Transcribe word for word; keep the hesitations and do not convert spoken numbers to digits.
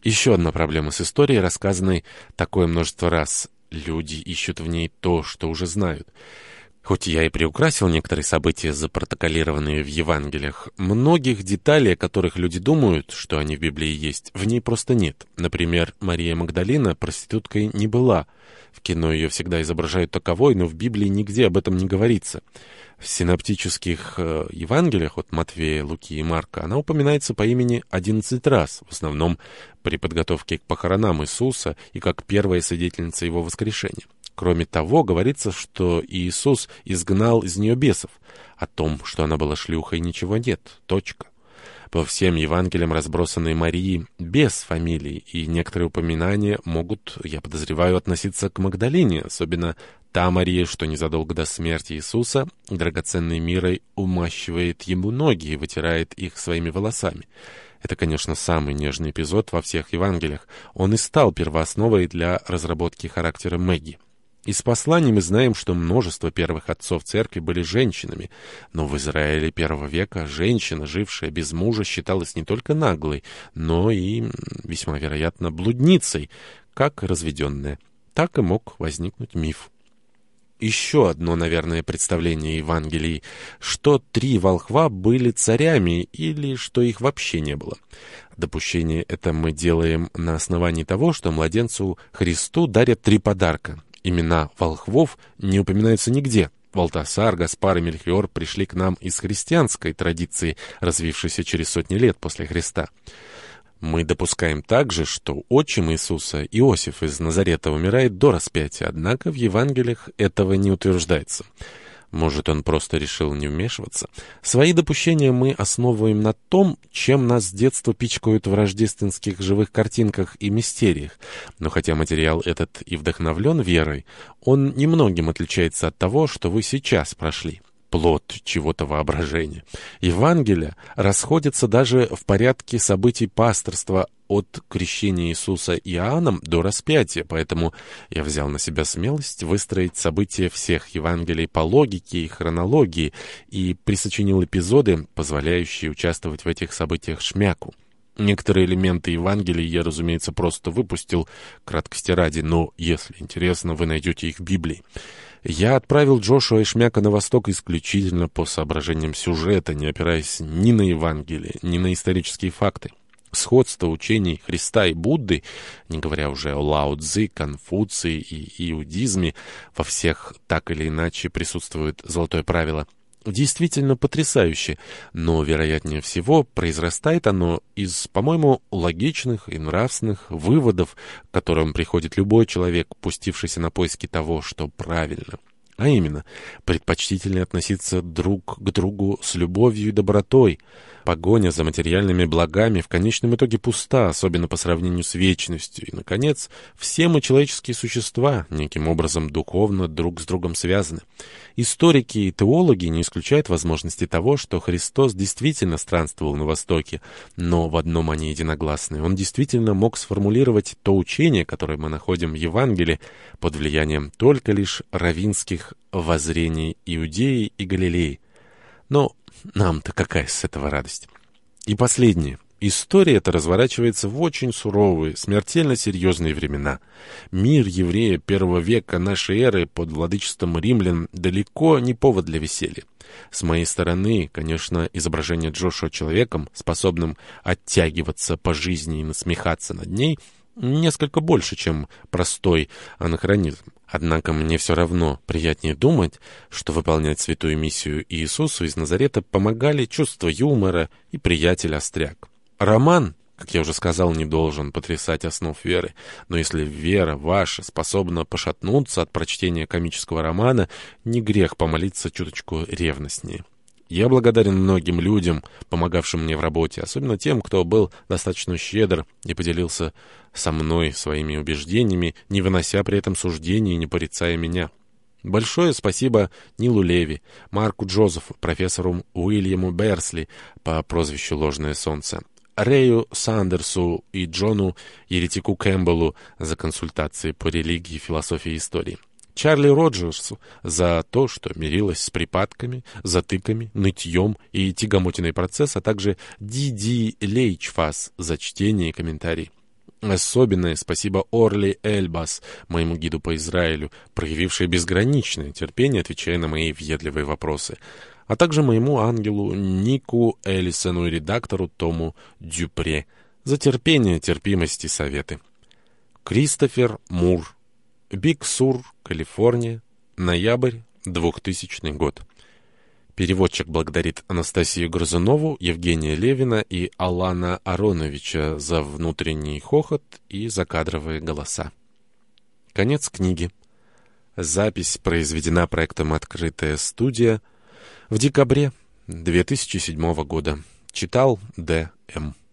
Еще одна проблема с историей, рассказанной такое множество раз. Люди ищут в ней то, что уже знают. Хоть я и приукрасил некоторые события, запротоколированные в Евангелиях, многих деталей, о которых люди думают, что они в Библии есть, в ней просто нет. Например, Мария Магдалина проституткой не была. В кино ее всегда изображают таковой, но в Библии нигде об этом не говорится. В синоптических э, Евангелиях от Матфея, Луки и Марка она упоминается по имени одиннадцать раз, в основном при подготовке к похоронам Иисуса и как первая свидетельница его воскрешения. Кроме того, говорится, что Иисус изгнал из нее бесов. О том, что она была шлюхой, ничего нет. Точка. По всем Евангелиям разбросанной Марии без фамилий, и некоторые упоминания могут, я подозреваю, относиться к Магдалине, особенно та Мария, что незадолго до смерти Иисуса драгоценной мирой умащивает ему ноги и вытирает их своими волосами. Это, конечно, самый нежный эпизод во всех Евангелиях. Он и стал первоосновой для разработки характера Мэгги. Из посланий мы знаем, что множество первых отцов церкви были женщинами, но в Израиле первого века женщина, жившая без мужа, считалась не только наглой, но и, весьма вероятно, блудницей, как разведенная. Так и мог возникнуть миф. Еще одно, наверное, представление Евангелий, что три волхва были царями или что их вообще не было. Допущение это мы делаем на основании того, что младенцу Христу дарят три подарка. Имена волхвов не упоминаются нигде. Валтасар, Гаспар и Мельхиор пришли к нам из христианской традиции, развившейся через сотни лет после Христа. Мы допускаем также, что отчим Иисуса, Иосиф из Назарета, умирает до распятия, однако в Евангелиях этого не утверждается. Может, он просто решил не вмешиваться? Свои допущения мы основываем на том, чем нас с детства пичкают в рождественских живых картинках и мистериях. Но хотя материал этот и вдохновлен верой, он немногим отличается от того, что вы сейчас прошли. Плод чего-то воображения. Евангелия расходятся даже в порядке событий пасторства от крещения Иисуса Иоанном до распятия, поэтому я взял на себя смелость выстроить события всех Евангелий по логике и хронологии и присочинил эпизоды, позволяющие участвовать в этих событиях Шмяку. Некоторые элементы Евангелий я, разумеется, просто выпустил, краткости ради, но, если интересно, вы найдете их в Библии. Я отправил Джошуа и Шмяка на восток исключительно по соображениям сюжета, не опираясь ни на Евангелие, ни на исторические факты. Сходство учений Христа и Будды, не говоря уже о Лао Цзи, Конфуции и иудизме, во всех так или иначе присутствует золотое правило, действительно потрясающе, но, вероятнее всего, произрастает оно из, по-моему, логичных и нравственных выводов, к которым приходит любой человек, пустившийся на поиски того, что правильно. А именно, предпочтительнее относиться друг к другу с любовью и добротой. Погоня за материальными благами в конечном итоге пуста, особенно по сравнению с вечностью. И, наконец, все мы человеческие существа, неким образом духовно друг с другом связаны. Историки и теологи не исключают возможности того, что Христос действительно странствовал на Востоке, но в одном они единогласны. Он действительно мог сформулировать то учение, которое мы находим в Евангелии, под влиянием только лишь раввинских воззрений Иудеи и Галилеи. Но нам-то какая с этого радость? И последнее. История эта разворачивается в очень суровые, смертельно серьезные времена. Мир еврея первого века нашей эры под владычеством римлян далеко не повод для веселья. С моей стороны, конечно, изображение Джошуа человеком, способным оттягиваться по жизни и насмехаться над ней, несколько больше, чем простой анахронизм. Однако мне все равно приятнее думать, что выполнять святую миссию Иисусу из Назарета помогали чувство юмора и приятель-остряк. Роман, как я уже сказал, не должен потрясать основ веры, но если вера ваша способна пошатнуться от прочтения комического романа, не грех помолиться чуточку ревностнее. Я благодарен многим людям, помогавшим мне в работе, особенно тем, кто был достаточно щедр и поделился со мной своими убеждениями, не вынося при этом суждений и не порицая меня. Большое спасибо Нилу Леви, Марку Джозефу, профессору Уильяму Берсли по прозвищу «Ложное солнце», Рэю Сандерсу и Джону Еретику Кэмпбеллу за консультации по религии, философии и истории. Чарли Роджерсу за то, что мирилась с припадками, затыками, нытьем и тягомотиной процесс, а также Ди Ди Лейчфас за чтение и комментарий. Особенное спасибо Орли Эльбас, моему гиду по Израилю, проявившей безграничное терпение, отвечая на мои въедливые вопросы, а также моему ангелу Нику Эллисону и редактору Тому Дюпре за терпение, терпимость и советы. Кристофер Мур. Биг Сур, Калифорния. Ноябрь, двухтысячный год. Переводчик благодарит Анастасию Грызунову, Евгения Левина и Алана Ароновича за внутренний хохот и закадровые голоса. Конец книги. Запись произведена проектом «Открытая студия» в декабре две тысячи седьмого года. Читал Д М